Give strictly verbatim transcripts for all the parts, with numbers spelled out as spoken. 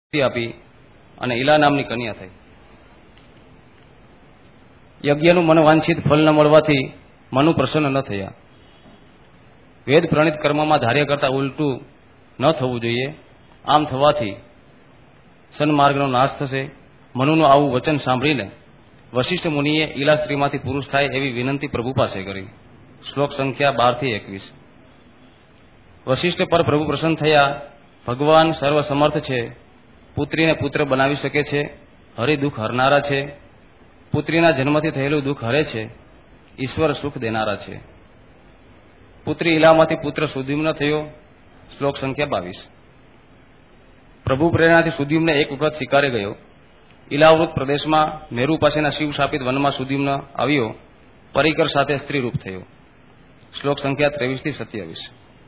આપી અને ઈલા નામની કન્યા થઈ. યજ્ઞનું મનવાંછિત ફળ ન મળવાથી મનુ પ્રસન્ન ન થયા. વેદ પ્રણિત કર્મમાં ધાર્ય કરતા ઉલટું ન થવું જોઈએ. આમ થવાથી સન્માર્ગનો નાશ થશે. મનુનું આવું વચન સાંભળીને વશિષ્ઠ મુનિએ ઈલા સ્ત્રીમાંથી પુરુષ થાય એવી વિનંતી પ્રભુ પાસે કરી. શ્લોક સંખ્યા બાર થી એકવીસ. વશિષ્ઠ પર પ્રભુ પ્રસન્ન થયા. ભગવાન સર્વસમર્થ છે. પુત્રીને પુત્ર બનાવી શકે છે. હરિ દુઃખ હરનારા છે. પુત્રીના જન્મથી થયેલું દુઃખ હરે છે. ઈશ્વર સુખ દેનારા છે. પુત્રી ઈલામાંથી પુત્ર સુદ્યુમ્ન થયો. શ્લોક સંખ્યા બાવીસ. પ્રભુ પ્રેરણાથી સુદ્યુમ્ન એક વખત શિકારે ગયો. ઈલાવૃત પ્રદેશમાં મેરુ પાસેના શિવ શાપિત વનમાં સુદ્યુમ્ન આવ્યો. પરિકર સાથે સ્ત્રીરૂપ થયો. શ્લોક સંખ્યા ત્રેવીસ થી સત્યાવીસ.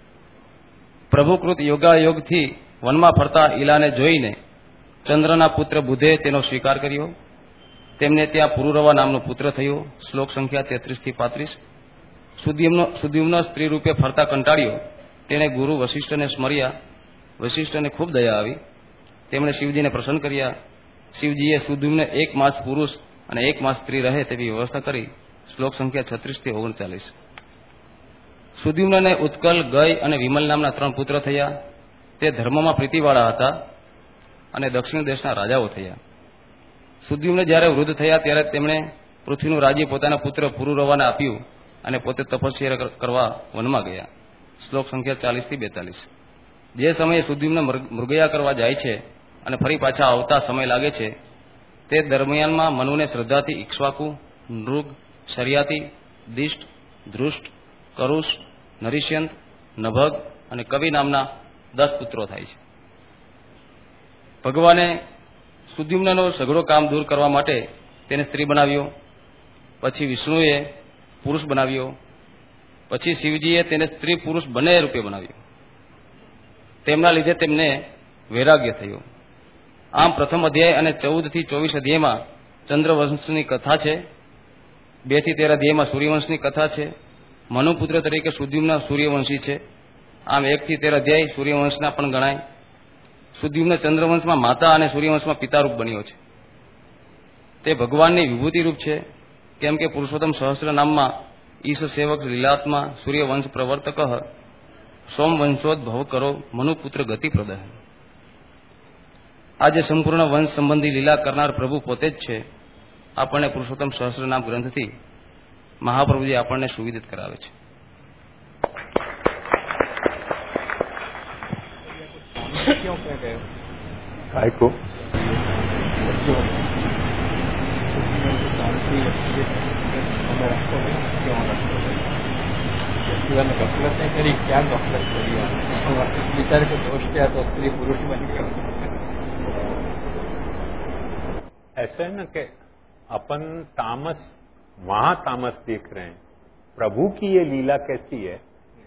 પ્રભુકૃત યોગાયોગથી વનમાં ફરતા ઈલાને જોઈને ચંદ્રના પુત્ર બુધે તેનો સ્વીકાર કર્યો. તેમને ત્યાં પુરુરવા નામનો પુત્ર થયો. શ્લોક સંખ્યા તેત્રીસ થી પાંત્રીસ. સુદ્યુમ્ન સુદ્યુમ્ન સ્ત્રી રૂપે ફરતા કંટાળ્યો. તેણે ગુરુ વશિષ્ઠને સ્મર્યા. વશિષ્ઠને ખૂબ દયા આવી. તેમણે શિવજીને પ્રસન્ન કર્યા. શિવજીએ સુદ્યુમ્ન એક માસ પુરુષ અને એક માસ સ્ત્રી રહે તેવી વ્યવસ્થા કરી. શ્લોક સંખ્યા છત્રીસ થી ઓગણચાલીસ. સુદ્યુમ્નને ઉત્કલ, ગય અને વિમલ નામના ત્રણ પુત્ર થયા. તે ધર્મમાં પ્રીતિવાળા હતા અને દક્ષિણ દેશના રાજાઓ થયા. સુદ્યુમ્ન જ્યારે વૃદ્ધ થયા ત્યારે તેમણે પૃથ્વીનું રાજ્ય પોતાના પુત્ર પુરુરવાને આપ્યું અને પોતે તપસ્યા કરવા વનમાં ગયા. શ્લોક સંખ્યા ચાલીસ થી બેતાલીસ. જે સમયે સુદ્યુમ્ન મૃગયા કરવા જાય છે અને ફરી પાછા આવતા સમય લાગે છે તે દરમિયાનમાં મનુને શ્રદ્ધાથી ઇક્ષ્વાકુ, નૃગ, શર્યાતિ, દિષ્ટ, ધૃષ્ટ, કરુષ, નરિષ્યંત, નભગ અને કવિ નામના દસ પુત્રો થાય છે. ભગવાને સુદ્યુમ્નનો સઘળો કામ દૂર કરવા માટે તેને સ્ત્રી બનાવ્યો. પછી વિષ્ણુએ પુરુષ બનાવ્યો. પછી શિવજીએ તેને સ્ત્રી પુરુષ બંને રૂપે બનાવ્યો. તેમના લીધે તેમને વૈરાગ્ય થયું. આમ પ્રથમ અધ્યાય અને ચૌદ થી ચોવીસ અધ્યાયમાં ચંદ્રવંશની કથા છે. બે થી તેર અધ્યાયમાં સૂર્યવંશની કથા છે. મનુપુત્ર તરીકે સુદ્યુમ્ન સૂર્યવંશી છે. આમ એક થી તેર અધ્યાય સૂર્યવંશના પણ ગણાય. સુદ્યુમ્ન ચંદ્રવંશમાં માતા અને સૂર્યવંશમાં પિતારૂપ બન્યો છે. તે ભગવાનની વિભૂતિરૂપ છે. કેમ કે પુરુષોત્તમ સહસ્ર નામમાં ઈશ સેવક લીલાત્મા સૂર્યવંશ પ્રવર્તક સોમવંશોદ્ભવ કરો મનુપુત્ર ગતિ પ્રદહ. આજે સંપૂર્ણ વંશ સંબંધી લીલા કરનાર પ્રભુ પોતે જ છે. આપણને પુરુષોત્તમ સહસ્ર નામ ગ્રંથથી મહાપ્રભુજી આપણને સુવિદિત કરાવે છે. क्यों कह रहे हो? काय को गफलत नहीं करी. क्या गफलत करी? विचार को दोष किया तो स्त्री पुरुष बन गया. ऐसा है ना कि अपन तामस वहां तामस देख रहे हैं. प्रभु की ये लीला कैसी है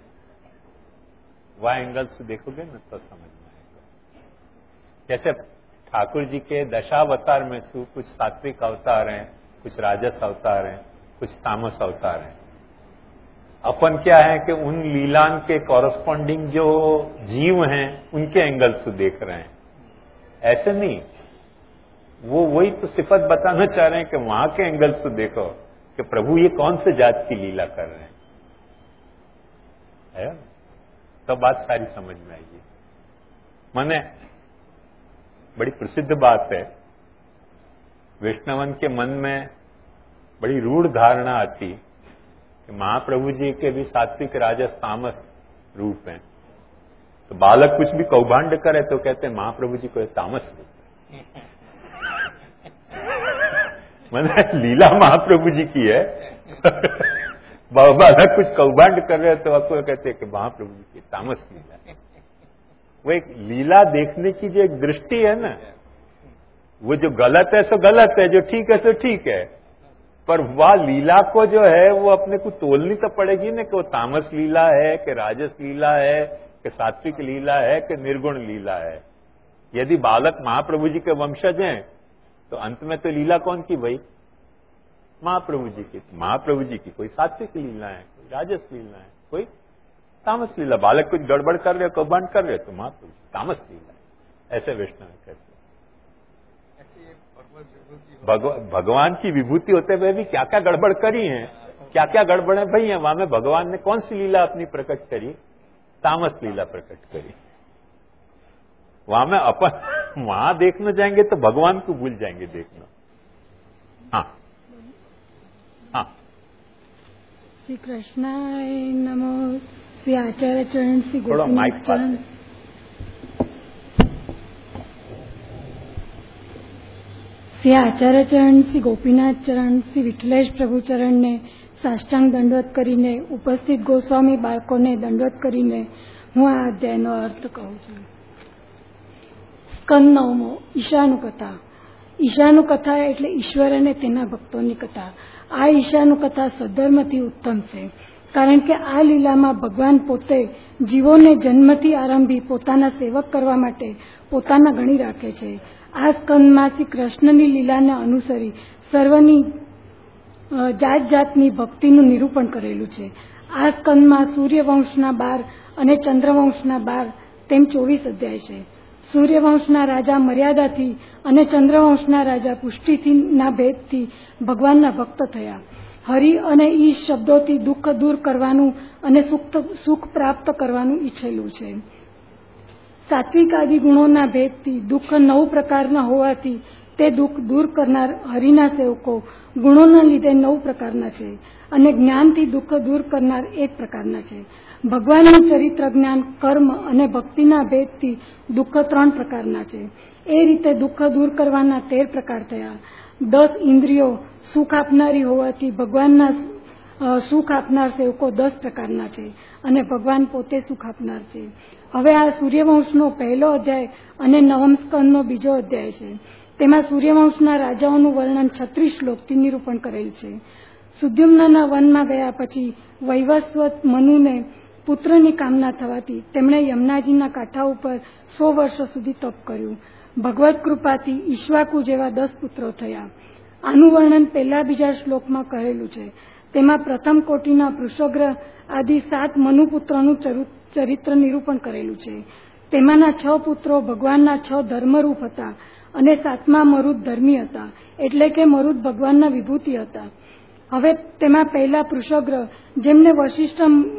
वह एंगल से देखोगे ना तो समझ में आएगा. जैसे ठाकुर जी के दशावतार में से कुछ सात्विक अवतार हैं, कुछ राजस अवतार हैं, कुछ तामस अवतार हैं. अपन क्या है कि उन लीलान के कॉरस्पॉन्डिंग जो जीव हैं उनके एंगल से देख रहे हैं. ऐसे नहीं, वो वही तो सिफत बताना चाह रहे हैं कि वहां के एंगल से देखो कि प्रभु ये कौन से जात की लीला कर रहे हैं. है तो बात सारी समझ में आएगी. माने बड़ी प्रसिद्ध बात है. वैष्णवन के मन में बड़ी रूढ़ धारणा आती कि महाप्रभु जी के भी सात्विक राजस तामस रूप हैं. तो बालक कुछ भी कौभांड करे तो कहते हैं महाप्रभु जी को तामस रूप है. मैंने लीला महाप्रभु जी की है. बालक कुछ कौभांड कर रहे तो आपको कहते हैं कि महाप्रभु जी की तामस लीला. वो एक लीला देखने की जो एक दृष्टि है ना, वो जो गलत है सो गलत है, जो ठीक है सो ठीक है. पर वह लीला को जो है वो अपने को तोलनी तो पड़ेगी ना कि वो तामस लीला है कि राजस लीला है कि सात्विक लीला है कि निर्गुण लीला है. यदि बालक महाप्रभु जी के वंशज हैं तो अंत में तो लीला कौन की भाई? महाप्रभु जी की. महाप्रभु जी की कोई सात्विक लीला है, कोई राजस लीला है, कोई तामस लीला. बालक कुछ गड़बड़ कर रहे, कौभांड कर रहे तो महाप्रभु तामस लीला है. ऐसे वैष्णव कहते हैं. भगवान की विभूति होते हुए भी क्या क्या गड़बड़ करी है, क्या क्या गड़बड़ है भाई है। वहां में भगवान ने कौन सी लीला अपनी प्रकट करी? तामस लीला प्रकट करी। वहां में अपन वहां देखने जाएंगे तो भगवान को भूल जाएंगे देखना। हाँ हाँ। श्री कृष्णाय नमो। श्री आचार्य चरण, श्री गोपीनाथ चरण, શ્રી આચાર્ય ચરણ, શ્રી ગોપીનાથ ચરણ, શ્રી વિઠ્ઠલેશ પ્રભુ ચરણને સાષ્ટાંગ દંડવત કરીને ઉપસ્થિત ગોસ્વામી બાળકોને દંડવત કરીને હું આ અધ્યાયનો અર્થ કહું છું. સ્કંદ નવમો, ઈશાનું કથા. ઈશાનું કથા એટલે ઈશ્વર અને તેના ભક્તોની કથા. આ ઈશાનું કથા સદ્ધર્મથી ઉત્તમ છે, કારણ કે આ લીલામાં ભગવાન પોતે જીવોને જન્મથી આરંભી પોતાના સેવક કરવા માટે પોતાના ગણી રાખે છે. આ સ્કંદમાં શ્રી કૃષ્ણની લીલાને અનુસરી સર્વની જાત જાતની ભક્તિનું નિરૂપણ કરેલું છે. આ સ્કંદમાં સૂર્યવંશના બાર અને ચંદ્રવંશના બાર તેમ ચોવીસ અધ્યાય છે. સૂર્યવંશના રાજા મર્યાદાથી અને ચંદ્રવંશના રાજા પુષ્ટિથીના ભેદથી ભગવાનના ભક્ત થયા. હરિ અને ઈશ શબ્દોથી દુઃખ દૂર કરવાનું અને સુખ પ્રાપ્ત કરવાનું ઈચ્છેલું છે. સાત્વિક આદિ ગુણોના ભેદથી દુઃખ નવ પ્રકારના હોવાથી તે દુઃખ દૂર કરનાર હરિના સેવકો ગુણોના લીધે નવ પ્રકારના છે અને જ્ઞાનથી દુઃખ દૂર કરનાર એક પ્રકારના છે. ભગવાનનું ચરિત્ર જ્ઞાન, કર્મ અને ભક્તિના ભેદથી દુઃખ ત્રણ પ્રકારના છે. એ રીતે દુઃખ દૂર કરવાના તેર પ્રકાર થયા. દસ ઇન્દ્રિયો સુખ આપનારી હોવાથી ભગવાનના સુખ આપનાર સેવકો દસ પ્રકારના છે અને ભગવાન પોતે સુખ આપનાર છે. હવે આ સૂર્યવંશનો પહેલો અધ્યાય અને નવમ સ્કંદનો બીજો અધ્યાય છે. તેમાં સૂર્યવંશના રાજાઓનું વર્ણન છત્રીસ શ્લોકથી નિરૂપણ કરેલ છે. સુદ્યુમ્નના વનમાં ગયા પછી વૈવસ્વત મનુને પુત્રની કામના થવાથી તેમણે યમુનાજીના કાંઠા ઉપર સો વર્ષ સુધી તપ કર્યું. ભગવત કૃપાથી ઈશ્વાકુ જેવા દસ પુત્રો થયા. આનું વર્ણન પહેલા બીજા શ્લોકમાં કહેલું છે. તેમાં પ્રથમ કોટીના પૃષગ્ર આદિ સાત મનુપુત્રોનું ચરિત્ર નિરૂપણ કરેલું છે. તેમાંના છ પુત્રો ભગવાનના છ ધર્મરૂપ હતા અને સાતમા મરુદ ધર્મી હતા, એટલે કે મરુદ ભગવાનના વિભૂતિ હતા. હવે તેમાં પહેલા પૃષગ્ર, જેમને વશિષ્ઠ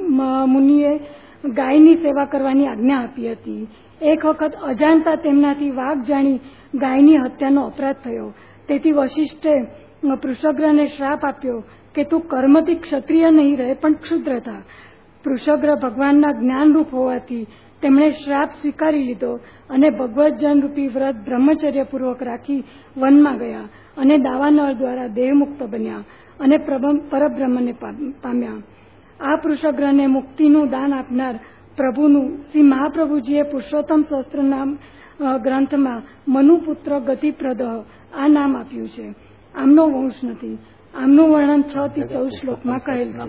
મુનિએ ગાયની સેવા કરવાની આજ્ઞા આપી હતી. એક વખત અજાણતા તેમનાથી વાઘ જાણી ગાયની હત્યાનો અપરાધ થયો. તેથી વશિષ્ઠે પૃષગ્રને શ્રાપ આપ્યો કે તું કર્મથી ક્ષત્રિય નહીં રહે પણ ક્ષુદ્ર થા. પૃષગ્ર ભગવાનના જ્ઞાનરૂપ હોવાથી તેમણે શ્રાપ સ્વીકારી લીધો અને ભગવત જનરૂપી વ્રત બ્રહ્મચર્યપૂર્વક રાખી વનમાં ગયા અને દાવાનળ દ્વારા દેહમુક્ત બન્યા અને પરબ્રહ્મને પામ્યા. આ પૃષગ્રને મુક્તિનું દાન આપનાર પ્રભુનું શ્રી મહાપ્રભુજીએ પુરુષોત્તમ સહસ્ત્ર નામ ગ્રંથમાં મનુપુત્ર ગતિપ્રદ આ નામ આપ્યું છે. આમનો વંશ નથી. આમનું વર્ણન છ થી ચૌદ શ્લોકમાં કહેલ છે.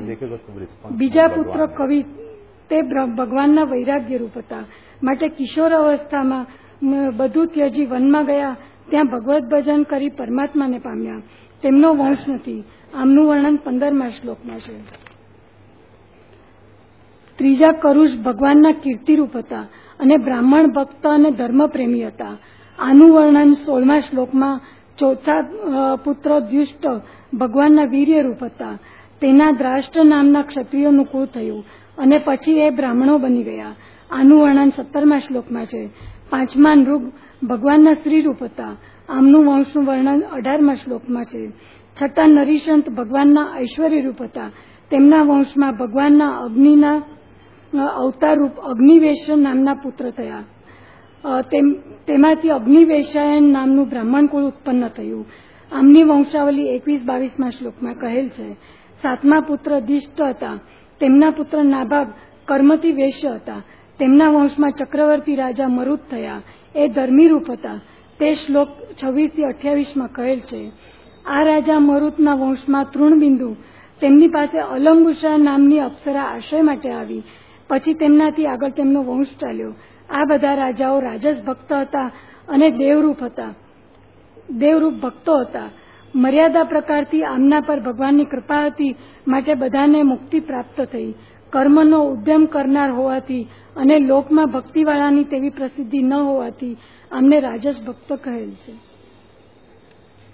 બીજા પુત્ર કવિ તે ભગવાનના વૈરાગ્ય રૂપ હતા, માટે કિશોર અવસ્થામાં બધું ત્યજી વનમાં ગયા. ત્યાં ભગવત ભજન કરી પરમાત્માને પામ્યા. તેમનો વંશ નથી. આમનું વર્ણન પંદરમા શ્લોકમાં છે. ત્રીજા કરુષ ભગવાનના કીર્તિરૂપ હતા અને બ્રાહ્મણ ભક્ત અને ધર્મપ્રેમી હતા. આનું વર્ણન સોળમા શ્લોકમાં. ચોથા પુત્ર દ્યુષ્ટ ભગવાનના વીર્યરૂપ હતા. તેના દ્રાષ્ટ્ર નામના ક્ષત્રિયોનું કુળ થયું અને પછી એ બ્રાહ્મણો બની ગયા. આનું વર્ણન સત્તરમા શ્લોકમાં છે. પાંચમા નૃગ ભગવાનના સ્ત્રીરૂપ હતા. આમનું વંશનું વર્ણન અઢારમા શ્લોકમાં છે. છઠ્ઠા નરિશંત ભગવાનના ઐશ્વર્યરૂપ હતા. તેમના વંશમાં ભગવાનના અગ્નિના અવતારરૂપ અગ્નિવેશ નામના પુત્ર થયા. તેમાંથી અગ્નિવેશાયન નામનું બ્રાહ્મણ કુળ ઉત્પન્ન થયું. આમની વંશાવલી એકવીસ બાવીસમાં શ્લોકમાં કહેલ છે. સાતમા પુત્ર દિષ્ટ હતા. તેમના પુત્ર નાભાગ કર્મથી વેશ્ય હતા. તેમના વંશમાં ચક્રવર્તી રાજા મરુદ થયા. એ ધર્મીરૂપ હતા. તે શ્લોક છવ્વીસ થી અઠ્યાવીસમાં કહેલ છે. આ રાજા મરુદના વંશમાં તૃણબિંદુ, તેમની પાસે અલંબુષા નામની અપ્સરા આશ્રય માટે આવી. પછી તેમનાથી આગળ તેમનો વંશ ચાલ્યો. આ બધા રાજાઓ રાજસ ભક્ત હતા અને દેવરૂપ હતા દેવરૂપ ભક્તો હતા. મર્યાદા પ્રકારથી આમના પર ભગવાનની કૃપા હતી, માટે બધાને મુક્તિ પ્રાપ્ત થઈ. કર્મનો ઉદ્યમ કરનાર હોવાથી અને લોકમાં ભક્તિવાળાની તેવી પ્રસિદ્ધિ ન હોવાથી આમને રાજસ ભક્ત કહેલ છે.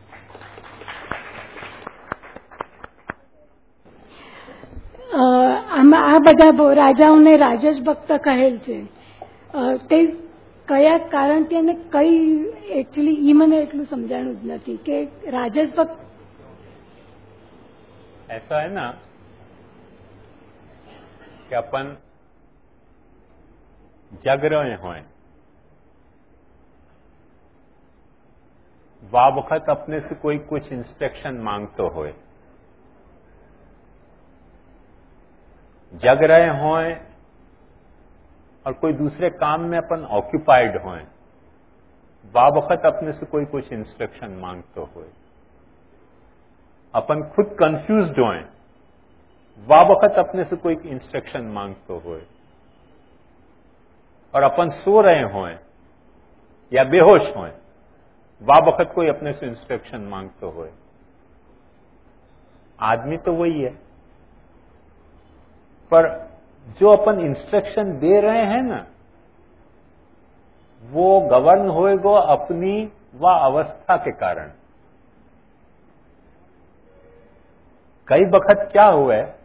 આમાં આ બધા રાજાઓને રાજસ ભક્ત કહેલ છે, તે કયા કારણથી અને કઈ એકચ્યુઅલી ઈ મને એટલું સમજાણું જ નથી કે રાજસ ભક્ત ऐसा है ना कि अपन जग रहे हों, वा वक्त अपने से कोई कुछ इंस्ट्रक्शन मांगतो होए, जग रहे हों और कोई दूसरे काम में अपन ऑक्यूपाइड हों, वा वक्त अपने से कोई कुछ इंस्ट्रक्शन मांगतो होए, अपन खुद कंफ्यूज्ड होए, वा वक्त अपने से कोई इंस्ट्रक्शन मांगतो होए, और अपन सो रहे हों या बेहोश हों, वा वक्त कोई अपने से इंस्ट्रक्शन मांगतो होए, आदमी तो वही है, पर जो अपन इंस्ट्रक्शन दे रहे हैं ना, वो गवर्न होएगा अपनी व अवस्था के कारण। कई वक्त क्या हुआ है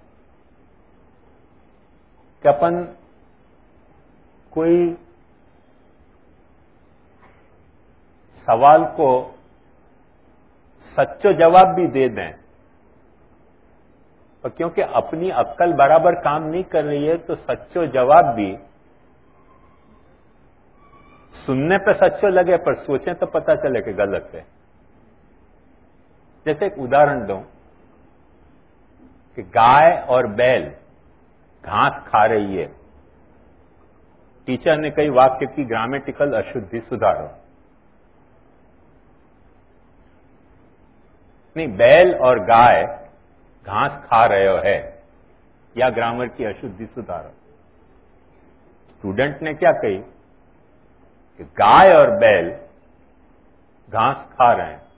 कि अपन कोई सवाल को सच्चो जवाब भी दे दें, और क्योंकि अपनी अक्ल बराबर काम नहीं कर रही है तो सच्चो जवाब भी सुनने पे सच्चो लगे पर सोचें तो पता चले कि गलत है। जैसे एक उदाहरण दूं कि गाय और बैल घास खा रही है, टीचर ने कई वाक्य की ग्रामेटिकल अशुद्धि सुधारो। नहीं, बैल और गाय घास खा रहे हो है या ग्रामर की अशुद्धि सुधारो। स्टूडेंट ने क्या कही कि गाय और बैल घास खा रहे हैं,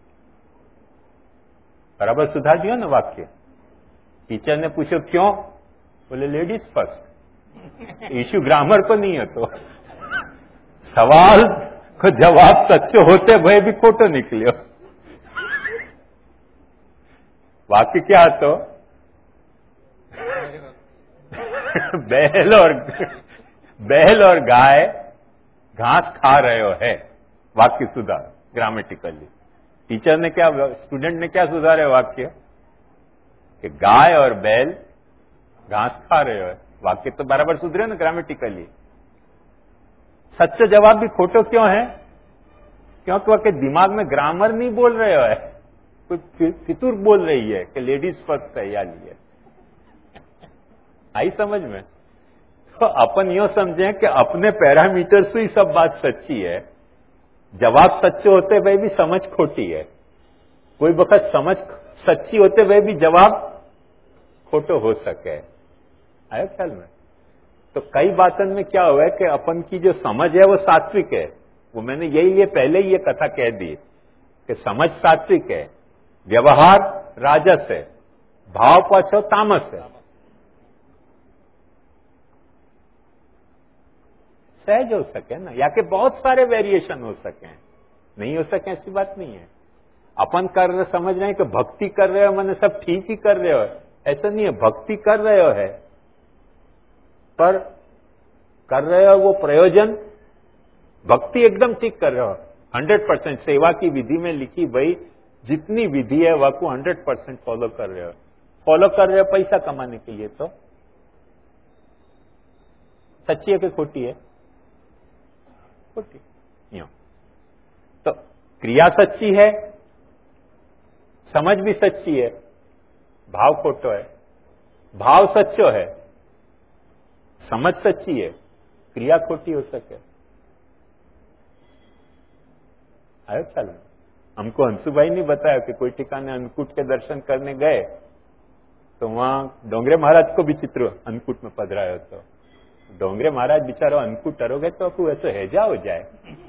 बराबर सुधार दिया ना वाक्य। टीचर ने पूछो क्यों, बोले लेडीज फर्स्ट। इश्यू ग्रामर को नहीं है, तो सवाल को जवाब सच्चे होते भय भी खोटो निकलियो। वाक्य क्या तो बैल और बैल और गाय घास खा रहे हो है, वाक्य सुधार ग्रामेटिकली। टीचर ने क्या, स्टूडेंट ने क्या सुधारे वाक्य कि गाय और बैल घास खा रहे हो, वाक्य तो बराबर सुधरे ना ग्रामेटिकली। सच्चो जवाब भी खोटो क्यों है, क्योंकि वह के दिमाग में ग्रामर नहीं बोल रहे हो है, कोई फितूर बोल रही है कि लेडीज फर्स्ट है या लिए। आई समझ में? तो अपन यो समझें कि अपने पैरामीटर से ही सब बात सच्ची है, जवाब सच्चे होते हुए भी समझ खोटी है, कोई वक्त समझ सच्ची होते हुए भी जवाब खोटो हो सके। आया ख्याल में? तो कई बातों में क्या हुआ है कि अपन की जो समझ है वो सात्विक है, वो मैंने यही ये पहले ही ये कथा कह दी कि समझ सात्विक है, व्यवहार राजस है, भाव पाछो तामस है। सहज हो सके ना, या कि बहुत सारे वेरिएशन हो सके, नहीं हो सके ऐसी बात नहीं है। अपन कर रहे समझ रहे हैं कि भक्ति कर रहे हो मैंने सब ठीक ही कर रहे हो, ऐसा नहीं है। भक्ति कर रहे हो है, पर कर रहे हो वो प्रयोजन, भक्ति एकदम ठीक कर रहे हो, हंड्रेड परसेंट सेवा की विधि में लिखी भाई जितनी विधि है वह को हंड्रेड परसेंट फॉलो कर रहे हो। फॉलो कर रहे हो पैसा कमाने के लिए, तो सच्ची है कि खोटी है? खोटी। यूं तो क्रिया सच्ची है, समझ भी सच्ची है, भाव खोटो है। भाव सच्चो है, समझ सच्ची है, क्रिया खोटी हो सके। आयो ख्याल में? हमको हंसुभाई नहीं बताया कि कोई ठिकाने अन्नकूट के दर्शन करने गए तो वहां डोंगरे महाराज को भी चित्र अन्नकूट में पधरायो तो डोंगरे महाराज बेचारो अन्नकूट टरोगे तो आपको ऐसे हैजा हो जाए।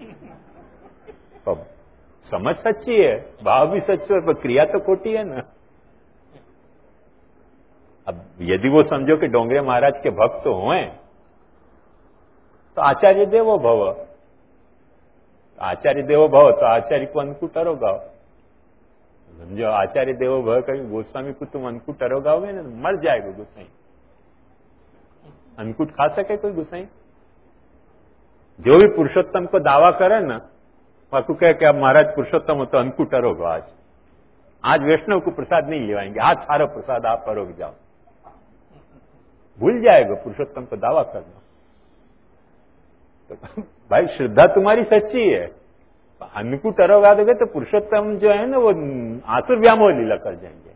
तो समझ सच्ची है, भाव भी सच्चो है, पर क्रिया तो खोटी है ना। अब यदि वो समझो कि डोंगरे महाराज के भक्त तो हुए तो आचार्य देवो भव, आचार्य देवो भव तो आचार्य को अन्नकूट टरोगाओ। समझो आचार्य देवो भव कहीं गोस्वामी को तुम अन्नकूट अरोगाओगे ना मर जाएगा गोसाई। अन्नकूट खा सके कोई गोसाई? जो भी पुरुषोत्तम को दावा करे ना वाकू कहे कि अब महाराज पुरुषोत्तम हो तो अन्नकूट अरोगो आज आज वैष्णव को प्रसाद नहीं लेवाएंगे, आज सारा प्रसाद आप अरोग जाओ। भूल जाएगा पुरुषोत्तम को दावा करना। तो भाई श्रद्धा तुम्हारी सच्ची है, अन्नकूट अरोगा दोगे तो पुरुषोत्तम जो है ना वो आसुर व्यामोह लीला कर जाएंगे।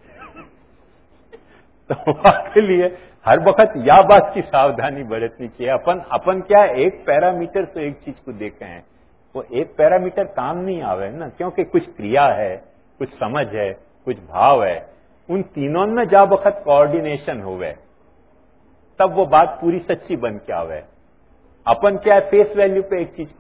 तो आपके लिए हर वक्त या बात की सावधानी बरतनी चाहिए। अपन अपन क्या एक पैरामीटर से एक चीज को देखे हैं, वो एक पैरामीटर काम नहीं आवे ना, क्योंकि कुछ क्रिया है, कुछ समझ है, कुछ भाव है, उन तीनों में जा वक्त कोऑर्डिनेशन होवे तब वो बात पूरी सच्ची बन के आवे। अपन क्या है फेस वैल्यू पे एक चीज